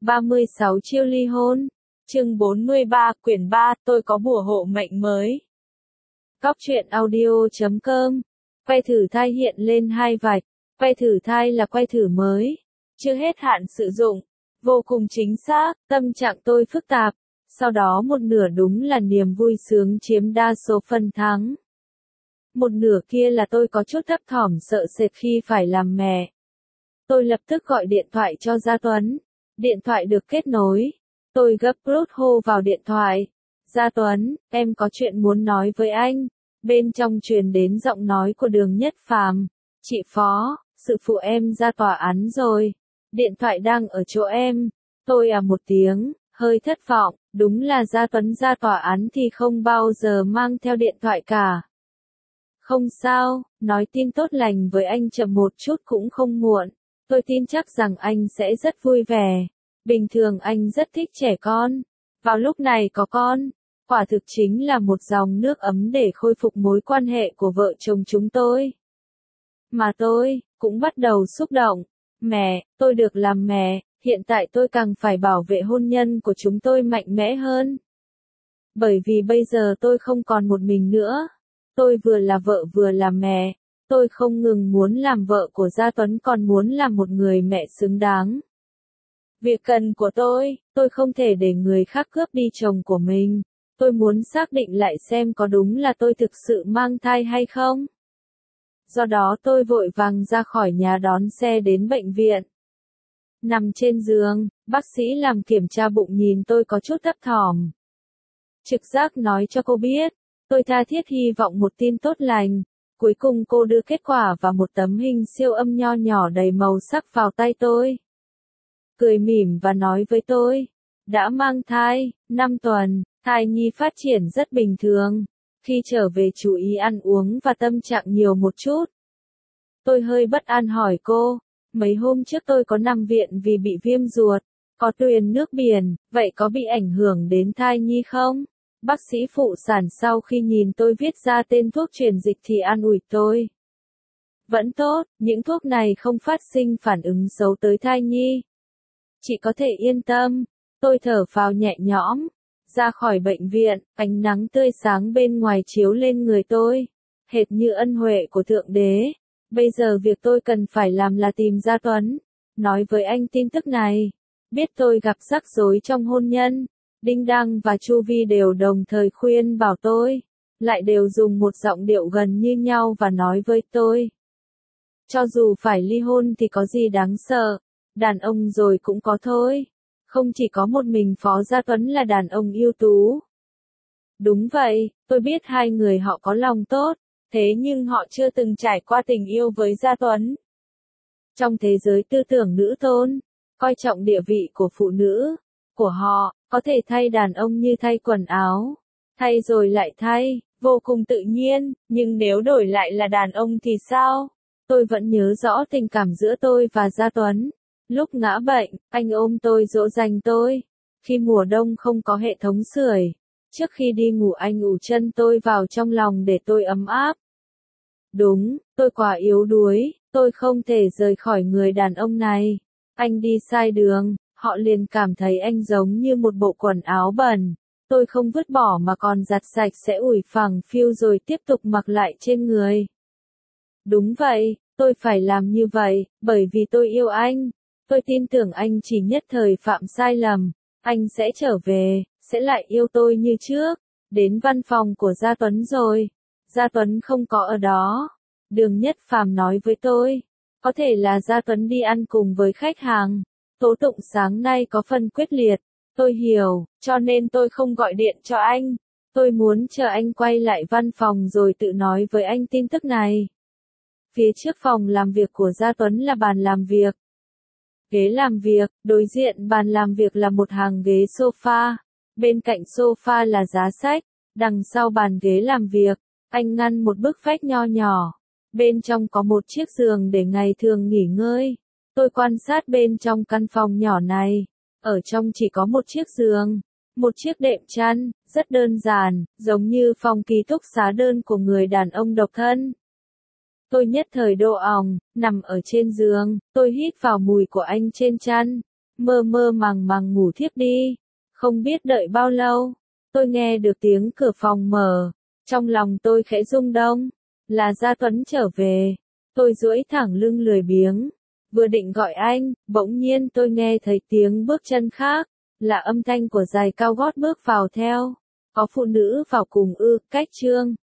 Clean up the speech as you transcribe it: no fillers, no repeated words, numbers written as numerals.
36 chiêu ly hôn. Chương 43, quyển 3, tôi có bùa hộ mệnh mới. Góc truyện audio.com. Quay thử thai hiện lên hai vạch. Quay thử thai là quay thử mới, chưa hết hạn sử dụng. Vô cùng chính xác, tâm trạng tôi phức tạp. Sau đó một nửa đúng là niềm vui sướng chiếm đa số phần thắng. Một nửa kia là tôi có chút thấp thỏm sợ sệt khi phải làm mẹ. Tôi lập tức gọi điện thoại cho Gia Tuấn. Điện thoại được kết nối. Tôi gấp rút hô vào điện thoại. Gia Tuấn, em có chuyện muốn nói với anh. Bên trong truyền đến giọng nói của Đường Nhất Phàm. Chị Phó, sự phụ em ra tòa án rồi. Điện thoại đang ở chỗ em. Tôi một tiếng, hơi thất vọng. Đúng là Gia Tuấn ra tòa án thì không bao giờ mang theo điện thoại cả. Không sao, nói tin tốt lành với anh chậm một chút cũng không muộn. Tôi tin chắc rằng anh sẽ rất vui vẻ. Bình thường anh rất thích trẻ con. Vào lúc này có con, quả thực chính là một dòng nước ấm để khôi phục mối quan hệ của vợ chồng chúng tôi. Mà tôi cũng bắt đầu xúc động. Mẹ, tôi được làm mẹ, hiện tại tôi càng phải bảo vệ hôn nhân của chúng tôi mạnh mẽ hơn. Bởi vì bây giờ tôi không còn một mình nữa. Tôi vừa là vợ vừa là mẹ. Tôi không ngừng muốn làm vợ của Gia Tuấn còn muốn làm một người mẹ xứng đáng. Việc cần của tôi không thể để người khác cướp đi chồng của mình. Tôi muốn xác định lại xem có đúng là tôi thực sự mang thai hay không. Do đó tôi vội vàng ra khỏi nhà đón xe đến bệnh viện. Nằm trên giường, bác sĩ làm kiểm tra bụng nhìn tôi có chút thấp thỏm. Trực giác nói cho cô biết, tôi tha thiết hy vọng một tin tốt lành. Cuối cùng cô đưa kết quả và một tấm hình siêu âm nho nhỏ đầy màu sắc vào tay tôi. Cười mỉm và nói với tôi, đã mang thai, 5 tuần, thai nhi phát triển rất bình thường. Khi trở về chú ý ăn uống và tâm trạng nhiều một chút. Tôi hơi bất an hỏi cô, mấy hôm trước tôi có nằm viện vì bị viêm ruột, có tuyền nước biển, vậy có bị ảnh hưởng đến thai nhi không? Bác sĩ phụ sản sau khi nhìn tôi viết ra tên thuốc truyền dịch thì an ủi tôi. Vẫn tốt, những thuốc này không phát sinh phản ứng xấu tới thai nhi. Chị có thể yên tâm. Tôi thở phào nhẹ nhõm. Ra khỏi bệnh viện, ánh nắng tươi sáng bên ngoài chiếu lên người tôi. Hệt như ân huệ của Thượng Đế. Bây giờ việc tôi cần phải làm là tìm Gia Tuấn. Nói với anh tin tức này. Biết tôi gặp rắc rối trong hôn nhân. Đinh Đăng và Chu Vi đều đồng thời khuyên bảo tôi. Lại đều dùng một giọng điệu gần như nhau và nói với tôi. Cho dù phải ly hôn thì có gì đáng sợ. Đàn ông rồi cũng có thôi. Không chỉ có một mình Phó Gia Tuấn là đàn ông ưu tú. Đúng vậy, tôi biết hai người họ có lòng tốt, thế nhưng họ chưa từng trải qua tình yêu với Gia Tuấn. Trong thế giới tư tưởng nữ tôn, coi trọng địa vị của phụ nữ, của họ, có thể thay đàn ông như thay quần áo. Thay rồi lại thay, vô cùng tự nhiên, nhưng nếu đổi lại là đàn ông thì sao? Tôi vẫn nhớ rõ tình cảm giữa tôi và Gia Tuấn. Lúc ngã bệnh, anh ôm tôi dỗ dành tôi. Khi mùa đông không có hệ thống sưởi, trước khi đi ngủ anh ủ chân tôi vào trong lòng để tôi ấm áp. Đúng, tôi quá yếu đuối, tôi không thể rời khỏi người đàn ông này. Anh đi sai đường, họ liền cảm thấy anh giống như một bộ quần áo bẩn. Tôi không vứt bỏ mà còn giặt sạch sẽ ủi phẳng phiu rồi tiếp tục mặc lại trên người. Đúng vậy, tôi phải làm như vậy, bởi vì tôi yêu anh. Tôi tin tưởng anh chỉ nhất thời phạm sai lầm, anh sẽ trở về, sẽ lại yêu tôi như trước. Đến văn phòng của Gia Tuấn rồi. Gia Tuấn không có ở đó. Đường Nhất Phàm nói với tôi. Có thể là Gia Tuấn đi ăn cùng với khách hàng. Tố tụng sáng nay có phần quyết liệt. Tôi hiểu, cho nên tôi không gọi điện cho anh. Tôi muốn chờ anh quay lại văn phòng rồi tự nói với anh tin tức này. Phía trước phòng làm việc của Gia Tuấn là bàn làm việc. Ghế làm việc, đối diện bàn làm việc là một hàng ghế sofa. Bên cạnh sofa là giá sách. Đằng sau bàn ghế làm việc, anh ngăn một bức vách nho nhỏ. Bên trong có một chiếc giường để ngày thường nghỉ ngơi. Tôi quan sát bên trong căn phòng nhỏ này. Ở trong chỉ có một chiếc giường, một chiếc đệm chăn, rất đơn giản, giống như phòng ký túc xá đơn của người đàn ông độc thân. Tôi nhất thời đô òng, nằm ở trên giường, tôi hít vào mùi của anh trên chăn. Mơ mơ màng màng ngủ thiếp đi. Không biết đợi bao lâu, tôi nghe được tiếng cửa phòng mở. Trong lòng tôi khẽ rung động, là Gia Tuấn trở về. Tôi duỗi thẳng lưng lười biếng, vừa định gọi anh, bỗng nhiên tôi nghe thấy tiếng bước chân khác, là âm thanh của giày cao gót bước vào theo. Có phụ nữ vào cùng ư, cách Trương.